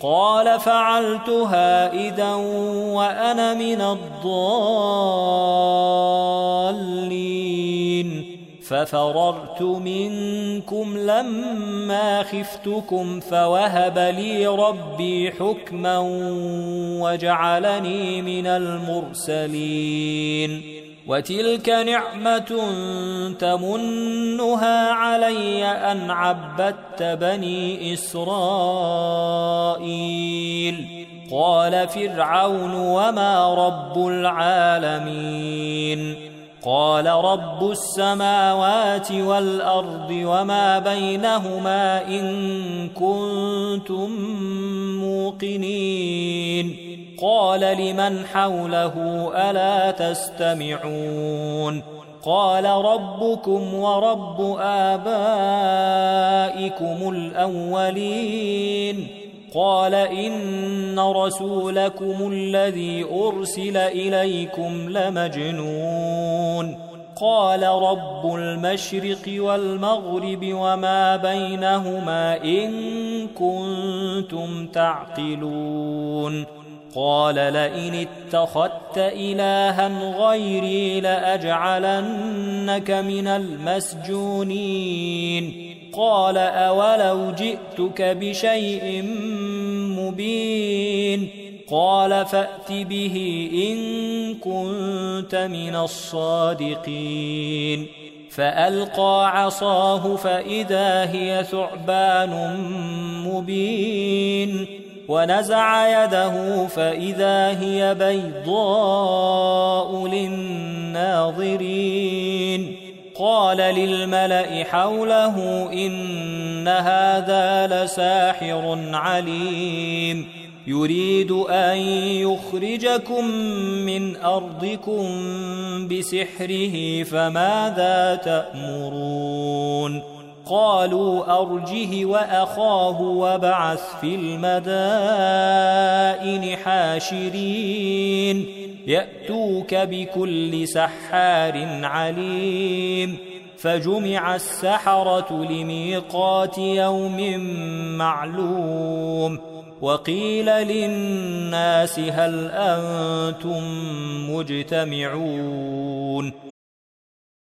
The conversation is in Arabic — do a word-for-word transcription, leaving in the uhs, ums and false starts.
قال فعلتها إذا وأنا من الضالين ففررت منكم لما خفتكم فوهب لي ربي حكما وجعلني من المرسلين وتلك نعمة تمنها علي أن عبدت بني إسرائيل قال فرعون وما رب العالمين قال رب السماوات والأرض وما بينهما إن كنتم موقنين قال لمن حوله ألا تستمعون قال ربكم ورب آبائكم الأولين قال إن رسولكم الذي أرسل إليكم لمجنون قال رب المشرق والمغرب وما بينهما إن كنتم تعقلون قال لئن اتخذت إلها غيري لأجعلنك من المسجونين قال أولو جئتك بشيء مبين قال فأت به إن كنت من الصادقين فألقى عصاه فإذا هي ثعبان مبين ونزع يده فإذا هي بيضاء للناظرين قال للملأ حوله إن هذا لساحر عليم يريد أن يخرجكم من أرضكم بسحره فماذا تأمرون قالوا أرجه وأخاه وابعث في المدائن حاشرين يأتوك بكل سحار عليم فجمع السحرة لميقات يوم معلوم وقيل للناس هل أنتم مجتمعون